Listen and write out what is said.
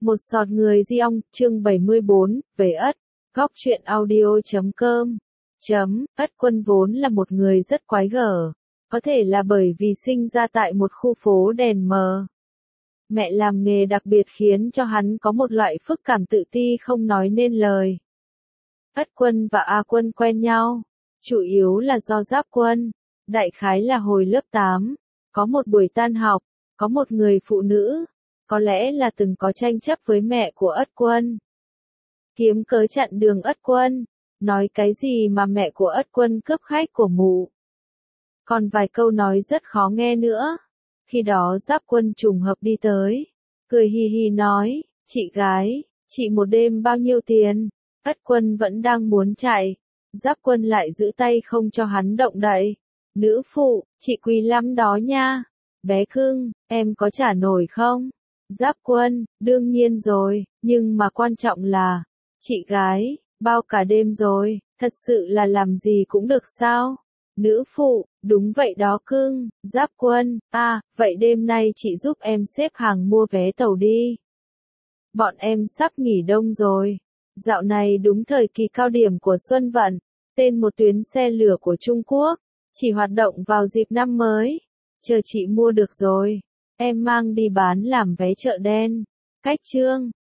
Một sọt người di ong, chương 74, về Ất. Góc truyện audio.com. Ất Quân vốn là một người rất quái gở. Có thể là bởi vì sinh ra tại một khu phố đèn mờ. Mẹ làm nghề đặc biệt khiến cho hắn có một loại phức cảm tự ti không nói nên lời. Ất Quân và A Quân quen nhau, chủ yếu là do Giáp Quân. Đại khái là hồi lớp 8, có một buổi tan học, có một người phụ nữ, có lẽ là từng có tranh chấp với mẹ của Ất Quân. Kiếm cớ chặn đường Ất Quân, nói cái gì mà mẹ của Ất Quân cướp khách của mụ. Còn vài câu nói rất khó nghe nữa. Khi đó Giáp Quân trùng hợp đi tới, cười hì hì nói, chị gái, chị một đêm bao nhiêu tiền? Ất Quân vẫn đang muốn chạy, Giáp Quân lại giữ tay không cho hắn động đậy. Nữ phụ, chị quý lắm đó nha. Bé cưng, em có trả nổi không? Giáp Quân, đương nhiên rồi, nhưng mà quan trọng là, chị gái, bao cả đêm rồi, thật sự là làm gì cũng được sao? Nữ phụ, đúng vậy đó cưng. Giáp Quân, vậy đêm nay chị giúp em xếp hàng mua vé tàu đi. Bọn em sắp nghỉ đông rồi. Dạo này đúng thời kỳ cao điểm của Xuân Vận, tên một tuyến xe lửa của Trung Quốc, chỉ hoạt động vào dịp năm mới. Chờ chị mua được rồi, em mang đi bán làm vé chợ đen. Cách chương